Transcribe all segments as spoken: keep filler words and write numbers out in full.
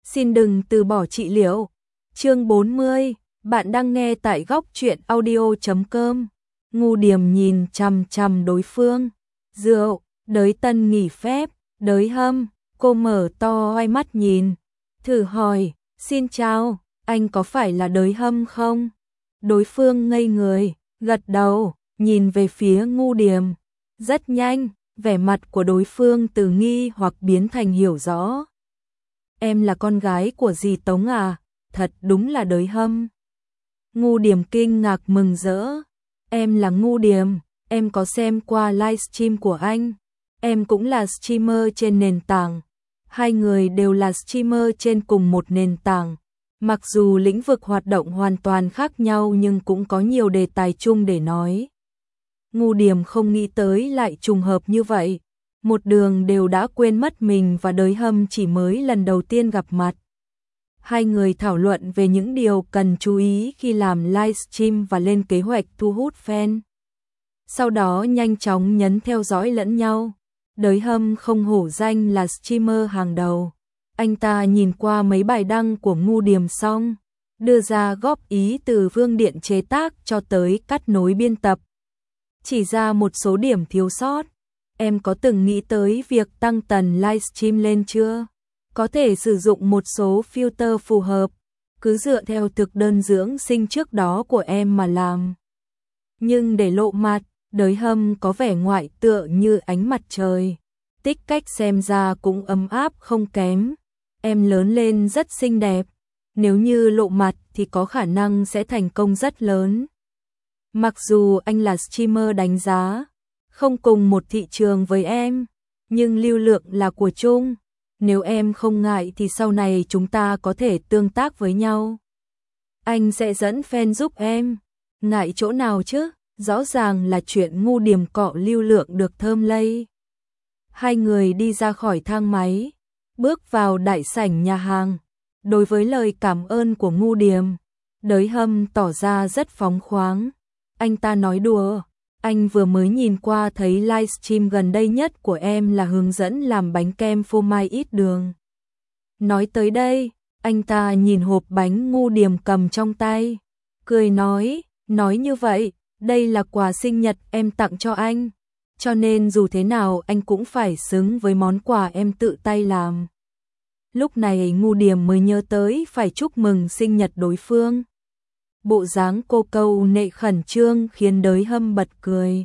Xin đừng từ bỏ trị liệu. Chương bốn mươi, bạn đang nghe tại góc truyện audio chấm com. Ngu Điềm nhìn chằm chằm đối phương. Rượu, đới tân nghỉ phép, đới hâm, cô mở to hai mắt nhìn. Thử hỏi, xin chào, anh có phải là đới hâm không? Đối phương ngây người, gật đầu, nhìn về phía Ngu Điềm. Rất nhanh, vẻ mặt của đối phương từ nghi hoặc biến thành hiểu rõ. Em là con gái của dì Tống à? Thật đúng là đới hâm. Ngu Điềm kinh ngạc mừng rỡ. Em là Ngu Điềm, em có xem qua livestream của anh. Em cũng là streamer trên nền tảng. Hai người đều là streamer trên cùng một nền tảng. Mặc dù lĩnh vực hoạt động hoàn toàn khác nhau nhưng cũng có nhiều đề tài chung để nói. Ngu Điềm không nghĩ tới lại trùng hợp như vậy. Một đường đều đã quên mất mình và đới hâm chỉ mới lần đầu tiên gặp mặt. Hai người thảo luận về những điều cần chú ý khi làm livestream và lên kế hoạch thu hút fan. Sau đó nhanh chóng nhấn theo dõi lẫn nhau. Đới hâm không hổ danh là streamer hàng đầu. Anh ta nhìn qua mấy bài đăng của Ngu Điềm xong, đưa ra góp ý từ phương điện chế tác cho tới cắt nối biên tập. Chỉ ra một số điểm thiếu sót. Em có từng nghĩ tới việc tăng tần livestream lên chưa? Có thể sử dụng một số filter phù hợp, cứ dựa theo thực đơn dưỡng sinh trước đó của em mà làm. Nhưng để lộ mặt, đới hâm có vẻ ngoại tựa như ánh mặt trời. Tích cách xem ra cũng ấm áp không kém. Em lớn lên rất xinh đẹp. Nếu như lộ mặt thì có khả năng sẽ thành công rất lớn. Mặc dù anh là streamer đánh giá không cùng một thị trường với em, nhưng lưu lượng là của chung. Nếu em không ngại thì sau này chúng ta có thể tương tác với nhau. Anh sẽ dẫn fan giúp em. Ngại chỗ nào chứ? Rõ ràng là chuyện Ngu Điềm cọ lưu lượng được thơm lây. Hai người đi ra khỏi thang máy, bước vào đại sảnh nhà hàng. Đối với lời cảm ơn của Ngu Điềm, đới hâm tỏ ra rất phóng khoáng. Anh ta nói đùa, anh vừa mới nhìn qua thấy livestream gần đây nhất của em là hướng dẫn làm bánh kem phô mai ít đường. Nói tới đây, anh ta nhìn hộp bánh Ngu Điềm cầm trong tay, cười nói, nói như vậy, đây là quà sinh nhật em tặng cho anh, cho nên dù thế nào anh cũng phải xứng với món quà em tự tay làm. Lúc này Ngu Điềm mới nhớ tới phải chúc mừng sinh nhật đối phương. Bộ dáng cô câu nệ khẩn trương khiến đới hâm bật cười.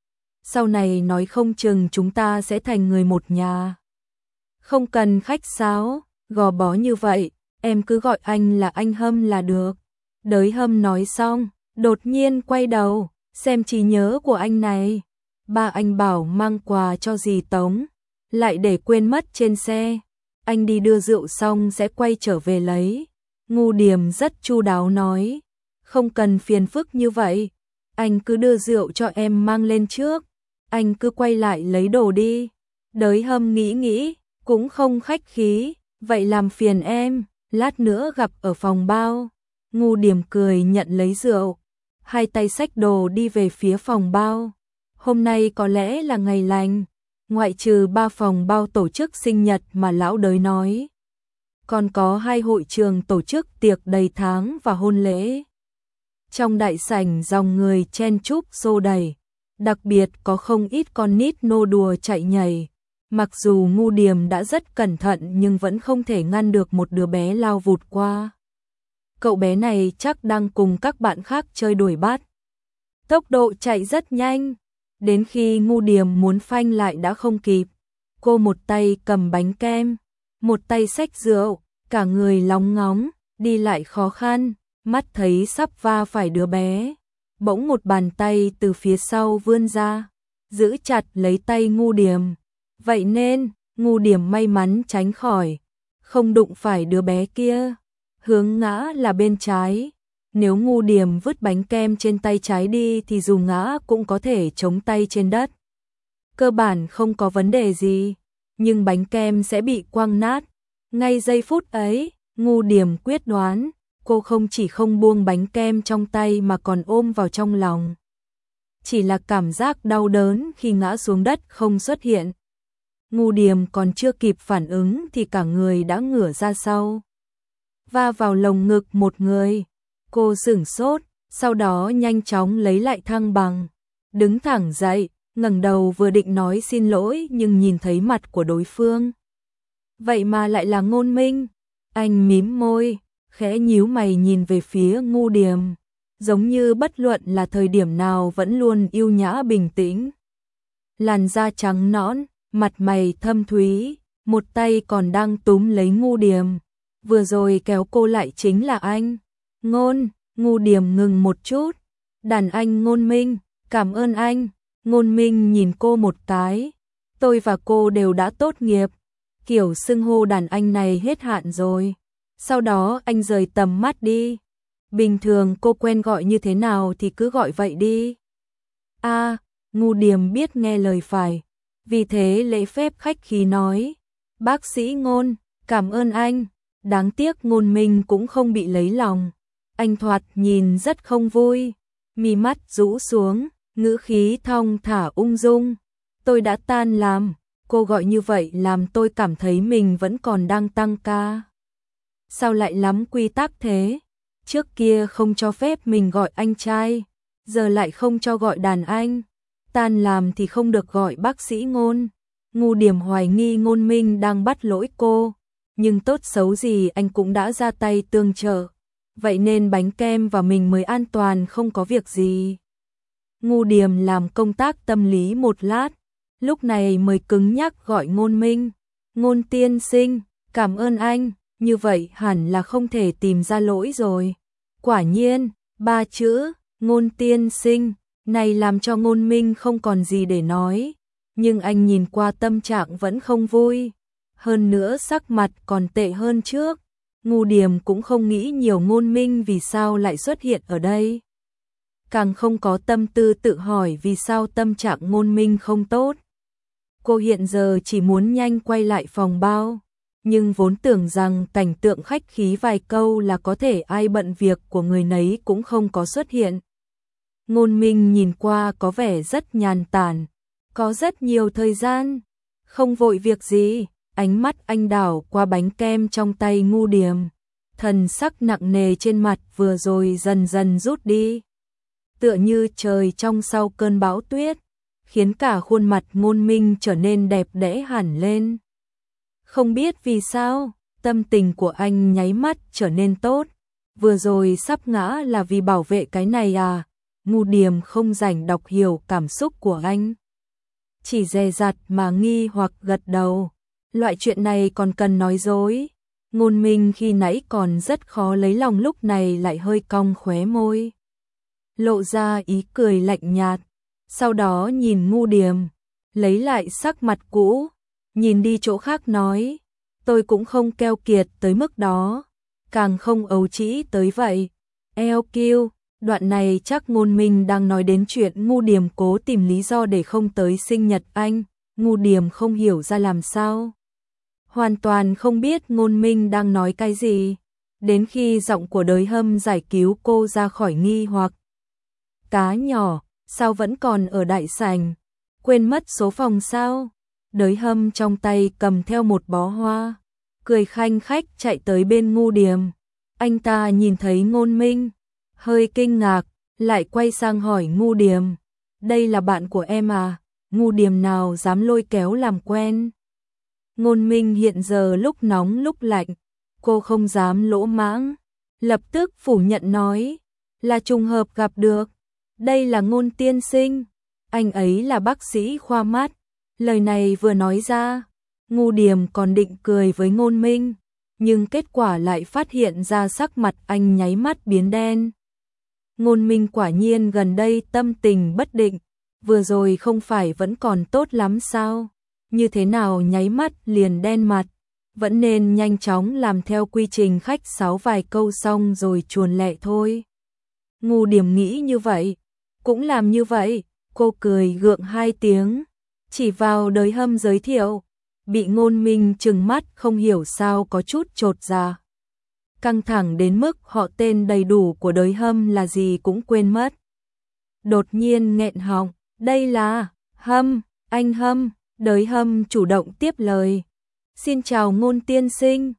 Sau này nói không chừng chúng ta sẽ thành người một nhà. Không cần khách sáo, gò bó như vậy, em cứ gọi anh là anh Hâm là được. Đới hâm nói xong, đột nhiên quay đầu, xem trí nhớ của anh này. Ba anh bảo mang quà cho dì Tống, lại để quên mất trên xe. Anh đi đưa rượu xong sẽ quay trở về lấy. Ngu Điềm rất chu đáo nói. Không cần phiền phức như vậy, anh cứ đưa rượu cho em mang lên trước, anh cứ quay lại lấy đồ đi. Đới hâm nghĩ nghĩ, cũng không khách khí, vậy làm phiền em, lát nữa gặp ở phòng bao. Ngu Điềm cười nhận lấy rượu, hai tay xách đồ đi về phía phòng bao. Hôm nay có lẽ là ngày lành, ngoại trừ ba phòng bao tổ chức sinh nhật mà lão đới nói. Còn có hai hội trường tổ chức tiệc đầy tháng và hôn lễ. Trong đại sảnh dòng người chen chúc xô đầy, đặc biệt có không ít con nít nô đùa chạy nhảy. Mặc dù Ngu Điềm đã rất cẩn thận nhưng vẫn không thể ngăn được một đứa bé lao vụt qua. Cậu bé này chắc đang cùng các bạn khác chơi đuổi bắt. Tốc độ chạy rất nhanh, đến khi Ngu Điềm muốn phanh lại đã không kịp. Cô một tay cầm bánh kem, một tay xách rượu, cả người lóng ngóng, đi lại khó khăn. Mắt thấy sắp va phải đứa bé, bỗng một bàn tay từ phía sau vươn ra, giữ chặt lấy tay Ngu Điềm. Vậy nên, Ngu Điềm may mắn tránh khỏi, không đụng phải đứa bé kia. Hướng ngã là bên trái. Nếu Ngu Điềm vứt bánh kem trên tay trái đi thì dù ngã cũng có thể chống tay trên đất. Cơ bản không có vấn đề gì, nhưng bánh kem sẽ bị quăng nát. Ngay giây phút ấy, Ngu Điềm quyết đoán. Cô không chỉ không buông bánh kem trong tay mà còn ôm vào trong lòng. Chỉ là cảm giác đau đớn khi ngã xuống đất không xuất hiện. Ngu Điềm còn chưa kịp phản ứng thì cả người đã ngửa ra sau. va vào lồng ngực một người. Cô sửng sốt, sau đó nhanh chóng lấy lại thăng bằng, đứng thẳng dậy, ngẩng đầu vừa định nói xin lỗi nhưng nhìn thấy mặt của đối phương. Vậy mà lại là Ngôn Minh. Anh mím môi, khẽ nhíu mày nhìn về phía Ngu Điềm, giống như bất luận là thời điểm nào vẫn luôn yêu nhã bình tĩnh. Làn da trắng nõn, mặt mày thâm thúy, một tay còn đang túm lấy Ngu Điềm. Vừa rồi kéo cô lại chính là anh. Ngôn, Ngu Điềm ngừng một chút. Đàn anh Ngôn Minh, cảm ơn anh. Ngôn Minh nhìn cô một cái. Tôi và cô đều đã tốt nghiệp. Kiểu xưng hô đàn anh này hết hạn rồi. Sau đó anh rời tầm mắt đi. Bình thường cô quen gọi như thế nào thì cứ gọi vậy đi. A, à, Ngu Điềm biết nghe lời phải. Vì thế lễ phép khách khí nói. Bác sĩ Ngôn, cảm ơn anh. Đáng tiếc Ngôn Minh cũng không bị lấy lòng. Anh thoạt nhìn rất không vui. Mi mắt rũ xuống, ngữ khí thong thả ung dung. Tôi đã tan làm. Cô gọi như vậy làm tôi cảm thấy mình vẫn còn đang tăng ca. Sao lại lắm quy tắc thế? Trước kia không cho phép mình gọi anh trai, giờ lại không cho gọi đàn anh. Tan làm thì không được gọi bác sĩ Ngôn. Ngu Điềm hoài nghi Ngôn Minh đang bắt lỗi cô, nhưng tốt xấu gì anh cũng đã ra tay tương trợ. Vậy nên bánh kem và mình mới an toàn, không có việc gì. Ngu Điềm làm công tác tâm lý một lát, lúc này mới cứng nhắc gọi Ngôn Minh. Ngôn tiên sinh, cảm ơn anh, như vậy hẳn là không thể tìm ra lỗi rồi. Quả nhiên, ba chữ, Ngôn tiên sinh, này làm cho Ngôn Minh không còn gì để nói. Nhưng anh nhìn qua tâm trạng vẫn không vui. Hơn nữa sắc mặt còn tệ hơn trước. Ngu Điềm cũng không nghĩ nhiều Ngôn Minh vì sao lại xuất hiện ở đây. Càng không có tâm tư tự hỏi vì sao tâm trạng Ngôn Minh không tốt. Cô hiện giờ chỉ muốn nhanh quay lại phòng bao, nhưng vốn tưởng rằng cảnh tượng khách khí vài câu là có thể ai bận việc của người nấy cũng không có xuất hiện. Ngôn Minh nhìn qua có vẻ rất nhàn tản, có rất nhiều thời gian, không vội việc gì. Ánh mắt anh đảo qua bánh kem trong tay Ngu Điềm, thần sắc nặng nề trên mặt vừa rồi dần dần rút đi, tựa như trời trong sau cơn bão tuyết, khiến cả khuôn mặt Ngôn Minh trở nên đẹp đẽ hẳn lên. Không biết vì sao, tâm tình của anh nháy mắt trở nên tốt. Vừa rồi sắp ngã là vì bảo vệ cái này à? Ngu Điềm không rảnh đọc hiểu cảm xúc của anh, chỉ dè dặt mà nghi hoặc gật đầu. Loại chuyện này còn cần nói dối. Ngôn Minh khi nãy còn rất khó lấy lòng, lúc này lại hơi cong khóe môi, lộ ra ý cười lạnh nhạt. Sau đó nhìn Ngu Điềm, lấy lại sắc mặt cũ, nhìn đi chỗ khác nói, tôi cũng không keo kiệt tới mức đó, càng không ấu trĩ tới vậy. Eo kiêu, đoạn này chắc Ngôn Minh đang nói đến chuyện Ngu Điềm cố tìm lý do để không tới sinh nhật anh. Ngu Điềm không hiểu ra làm sao, hoàn toàn không biết Ngôn Minh đang nói cái gì, đến khi giọng của Đới Hâm giải cứu cô ra khỏi nghi hoặc. Cá nhỏ, sao vẫn còn ở đại sảnh? Quên mất số phòng sao? Đới Hâm trong tay cầm theo một bó hoa, cười khanh khách chạy tới bên Ngu Điềm. Anh ta nhìn thấy Ngôn Minh, hơi kinh ngạc, lại quay sang hỏi Ngu Điềm, đây là bạn của em à? Ngu Điềm nào dám lôi kéo làm quen. Ngôn Minh hiện giờ lúc nóng lúc lạnh, cô không dám lỗ mãng, lập tức phủ nhận nói, là trùng hợp gặp được. Đây là Ngôn tiên sinh, anh ấy là bác sĩ khoa mắt. Lời này vừa nói ra, Ngu Điềm còn định cười với Ngôn Minh, nhưng kết quả lại phát hiện ra sắc mặt anh nháy mắt biến đen. Ngôn Minh quả nhiên gần đây tâm tình bất định, vừa rồi không phải vẫn còn tốt lắm sao? Như thế nào nháy mắt liền đen mặt, vẫn nên nhanh chóng làm theo quy trình khách sáo vài câu xong rồi chuồn lẹ thôi. Ngu Điềm nghĩ như vậy, cũng làm như vậy, cô cười gượng hai tiếng, chỉ vào Đới Hâm giới thiệu, bị Ngôn Minh trừng mắt không hiểu sao có chút chột dạ. Căng thẳng đến mức họ tên đầy đủ của Đới Hâm là gì cũng quên mất. Đột nhiên nghẹn họng, đây là Hâm, anh Hâm. Đới Hâm chủ động tiếp lời, xin chào Ngôn tiên sinh.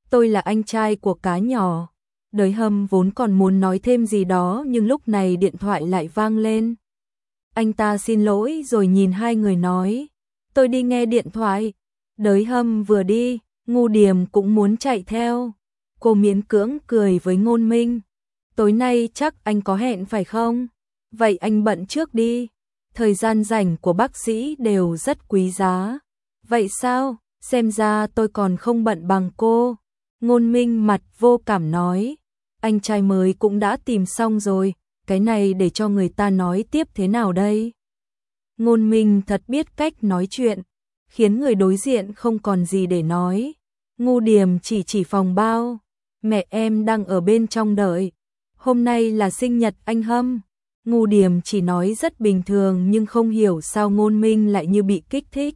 tôi là anh trai của cá nhỏ. Đới Hâm vốn còn muốn nói thêm gì đó nhưng lúc này điện thoại lại vang lên. Anh ta xin lỗi rồi nhìn hai người nói, tôi đi nghe điện thoại. Đới Hâm vừa đi, Ngu Điềm cũng muốn chạy theo. Cô miễn cưỡng cười với Ngôn Minh. Tối nay chắc anh có hẹn phải không? Vậy anh bận trước đi. Thời gian rảnh của bác sĩ đều rất quý giá. Vậy sao? Xem ra tôi còn không bận bằng cô. Ngôn Minh mặt vô cảm nói. Anh trai mới cũng đã tìm xong rồi. Cái này để cho người ta nói tiếp thế nào đây? Ngôn Minh thật biết cách nói chuyện, khiến người đối diện không còn gì để nói. Ngu Điềm chỉ chỉ phòng bao. Mẹ em đang ở bên trong đợi. Hôm nay là sinh nhật anh Hâm. Ngu Điềm chỉ nói rất bình thường nhưng không hiểu sao Ngôn Minh lại như bị kích thích.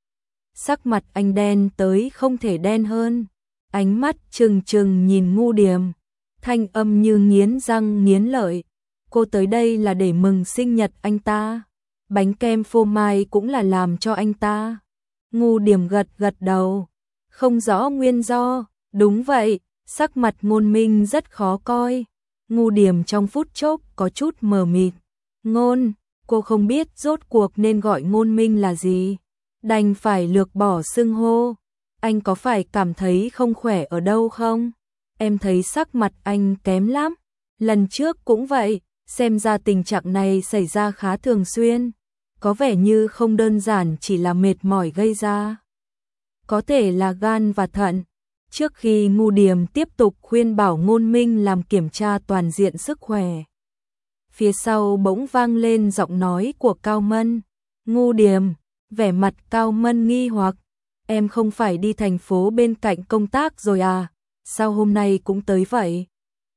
Sắc mặt anh đen tới không thể đen hơn. Ánh mắt trừng trừng nhìn Ngu Điềm. Thanh âm như nghiến răng nghiến lợi. Cô tới đây là để mừng sinh nhật anh ta. Bánh kem phô mai cũng là làm cho anh ta. Ngu Điềm gật gật đầu. Không rõ nguyên do. Đúng vậy, sắc mặt Ngôn Minh rất khó coi. Ngu Điềm trong phút chốc có chút mờ mịt. Ngôn, cô không biết rốt cuộc nên gọi Ngôn Minh là gì. Đành phải lược bỏ xưng hô. Anh có phải cảm thấy không khỏe ở đâu không? Em thấy sắc mặt anh kém lắm. Lần trước cũng vậy, xem ra tình trạng này xảy ra khá thường xuyên. Có vẻ như không đơn giản chỉ là mệt mỏi gây ra. Có thể là gan và thận. Trước khi Ngu Điềm tiếp tục khuyên bảo Ngôn Minh làm kiểm tra toàn diện sức khỏe, phía sau bỗng vang lên giọng nói của Cao Mân. Ngu Điềm, vẻ mặt Cao Mân nghi hoặc. Em không phải đi thành phố bên cạnh công tác rồi à? Sao hôm nay cũng tới vậy?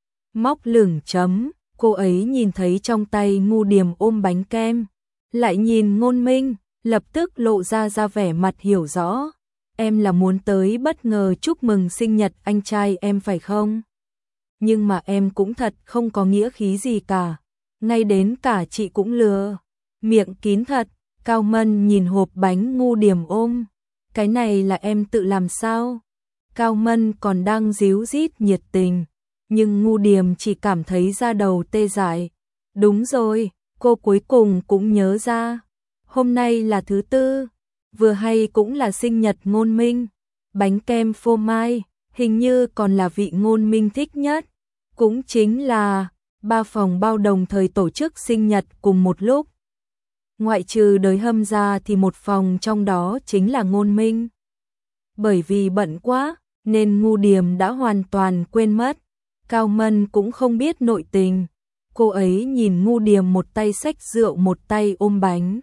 Móc lửng chấm, cô ấy nhìn thấy trong tay Ngu Điềm ôm bánh kem, lại nhìn Ngôn Minh, lập tức lộ ra ra vẻ mặt hiểu rõ. Em là muốn tới bất ngờ chúc mừng sinh nhật anh trai em phải không? Nhưng mà em cũng thật không có nghĩa khí gì cả. Ngay đến cả chị cũng lừa. Miệng kín thật. Cao Mân nhìn hộp bánh Ngu Điềm ôm. Cái này là em tự làm sao? Cao Mân còn đang díu dít nhiệt tình. Nhưng Ngu Điềm chỉ cảm thấy da đầu tê dại. Đúng rồi, cô cuối cùng cũng nhớ ra. Hôm nay là thứ tư. Vừa hay cũng là sinh nhật Ngôn Minh. Bánh kem phô mai, hình như còn là vị Ngôn Minh thích nhất. Cũng chính là ba phòng bao đồng thời tổ chức sinh nhật cùng một lúc. Ngoại trừ Đới Hâm ra thì một phòng trong đó chính là Ngôn Minh. Bởi vì bận quá nên Ngu Điềm đã hoàn toàn quên mất. Cao Mân cũng không biết nội tình. Cô ấy nhìn Ngu Điềm một tay xách rượu một tay ôm bánh.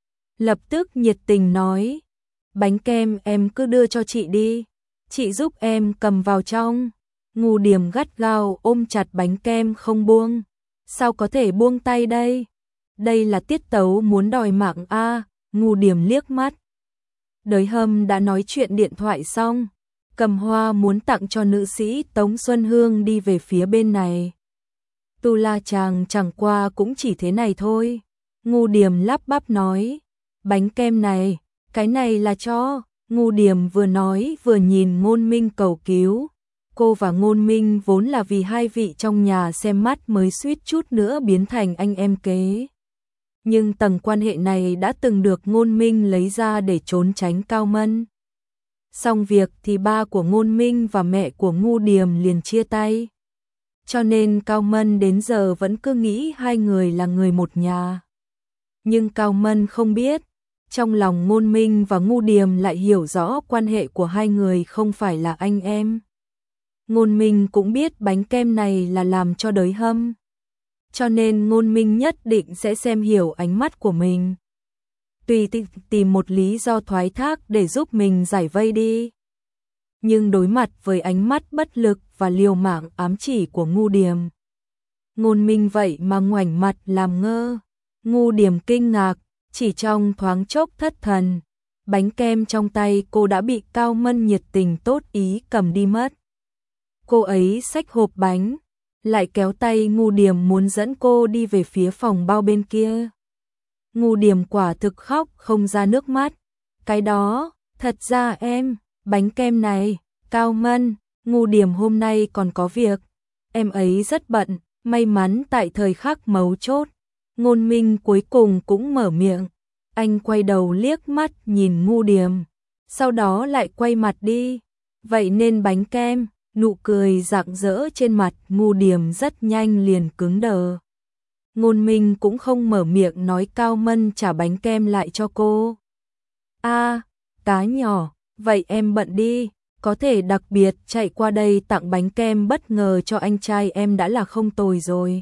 Lập tức nhiệt tình nói, bánh kem em cứ đưa cho chị đi, chị giúp em cầm vào trong. Ngu Điềm gắt gao ôm chặt bánh kem không buông. Sao có thể buông tay đây? Đây là tiết tấu muốn đòi mạng a. À, Ngu Điềm liếc mắt. Đới Hâm đã nói chuyện điện thoại xong, cầm hoa muốn tặng cho nữ sĩ Tống Xuân Hương đi về phía bên này. Tu La chàng chẳng qua cũng chỉ thế này thôi. Ngu Điềm lắp bắp nói, bánh kem này, cái này là cho. Ngu Điềm vừa nói vừa nhìn Ngôn Minh cầu cứu. Cô và Ngôn Minh vốn là vì hai vị trong nhà xem mắt mới suýt chút nữa biến thành anh em kế. Nhưng tầng quan hệ này đã từng được Ngôn Minh lấy ra để trốn tránh Cao Mân. Xong việc thì ba của Ngôn Minh và mẹ của Ngu Điềm liền chia tay. Cho nên Cao Mân đến giờ vẫn cứ nghĩ hai người là người một nhà. Nhưng Cao Mân không biết, trong lòng Ngôn Minh và Ngu Điềm lại hiểu rõ quan hệ của hai người không phải là anh em. Ngôn Minh cũng biết bánh kem này là làm cho Đới Hâm. Cho nên Ngôn Minh nhất định sẽ xem hiểu ánh mắt của mình. Tùy tìm một lý do thoái thác để giúp mình giải vây đi. Nhưng đối mặt với ánh mắt bất lực và liều mạng ám chỉ của Ngu Điềm, Ngôn Minh vậy mà ngoảnh mặt làm ngơ. Ngu Điềm kinh ngạc, chỉ trong thoáng chốc thất thần. Bánh kem trong tay cô đã bị Cao Mân nhiệt tình tốt ý cầm đi mất. Cô ấy xách hộp bánh, lại kéo tay Ngu Điềm muốn dẫn cô đi về phía phòng bao bên kia. Ngu Điềm quả thực khóc không ra nước mắt. Cái đó, thật ra em, bánh kem này, Cao Mân, Ngu Điềm hôm nay còn có việc, em ấy rất bận, may mắn tại thời khắc mấu chốt, Ngôn Minh cuối cùng cũng mở miệng. Anh quay đầu liếc mắt nhìn Ngu Điềm, sau đó lại quay mặt đi. Vậy nên bánh kem, nụ cười rạng rỡ trên mặt Ngu Điềm rất nhanh liền cứng đờ. Ngôn Minh cũng không mở miệng nói Cao Mân trả bánh kem lại cho cô. A, à, cá nhỏ, vậy em bận đi, có thể đặc biệt chạy qua đây tặng bánh kem bất ngờ cho anh trai em đã là không tồi rồi.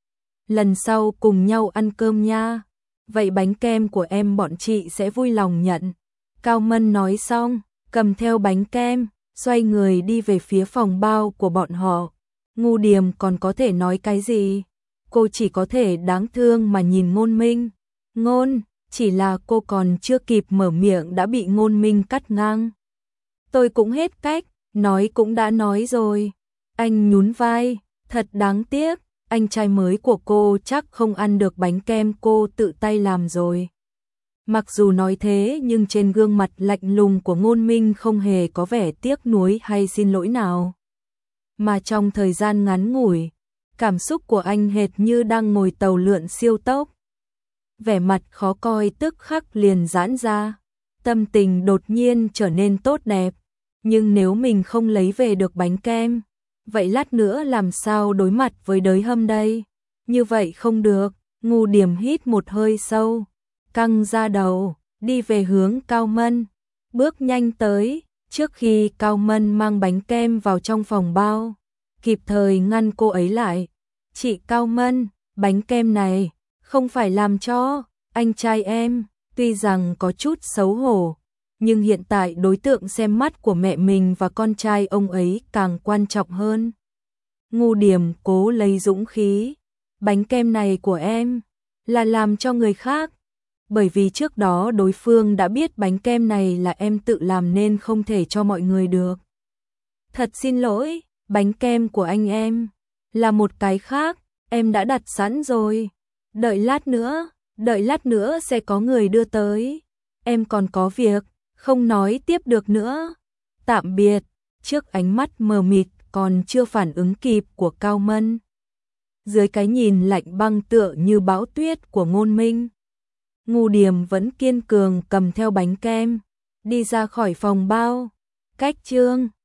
Lần sau cùng nhau ăn cơm nha. Vậy bánh kem của em bọn chị sẽ vui lòng nhận. Cao Mân nói xong, cầm theo bánh kem, xoay người đi về phía phòng bao của bọn họ. Ngu Điềm còn có thể nói cái gì? Cô chỉ có thể đáng thương mà nhìn Ngôn Minh. Ngôn, chỉ là cô còn chưa kịp mở miệng đã bị Ngôn Minh cắt ngang. Tôi cũng hết cách, nói cũng đã nói rồi. Anh nhún vai, thật đáng tiếc, anh trai mới của cô chắc không ăn được bánh kem cô tự tay làm rồi. Mặc dù nói thế nhưng trên gương mặt lạnh lùng của Ngôn Minh không hề có vẻ tiếc nuối hay xin lỗi nào. Mà trong thời gian ngắn ngủi, cảm xúc của anh hệt như đang ngồi tàu lượn siêu tốc. Vẻ mặt khó coi tức khắc liền giãn ra, tâm tình đột nhiên trở nên tốt đẹp. Nhưng nếu mình không lấy về được bánh kem, vậy lát nữa làm sao đối mặt với đới hâm đây? Như vậy không được. Ngu Điềm hít một hơi sâu, căng ra đầu, đi về hướng Cao Mân, bước nhanh tới, trước khi Cao Mân mang bánh kem vào trong phòng bao, kịp thời ngăn cô ấy lại. Chị Cao Mân, bánh kem này không phải làm cho anh trai em. Tuy rằng có chút xấu hổ, nhưng hiện tại đối tượng xem mắt của mẹ mình và con trai ông ấy càng quan trọng hơn. Ngu Điềm cố lấy dũng khí, bánh kem này của em là làm cho người khác, bởi vì trước đó đối phương đã biết bánh kem này là em tự làm nên không thể cho mọi người được. Thật xin lỗi, bánh kem của anh em là một cái khác, em đã đặt sẵn rồi. Đợi lát nữa, đợi lát nữa sẽ có người đưa tới. Em còn có việc, không nói tiếp được nữa. Tạm biệt. Trước ánh mắt mờ mịt còn chưa phản ứng kịp của Cao Mân, dưới cái nhìn lạnh băng tựa như bão tuyết của Ngôn Minh, Ngu Điềm vẫn kiên cường cầm theo bánh kem, đi ra khỏi phòng bao. Cách chương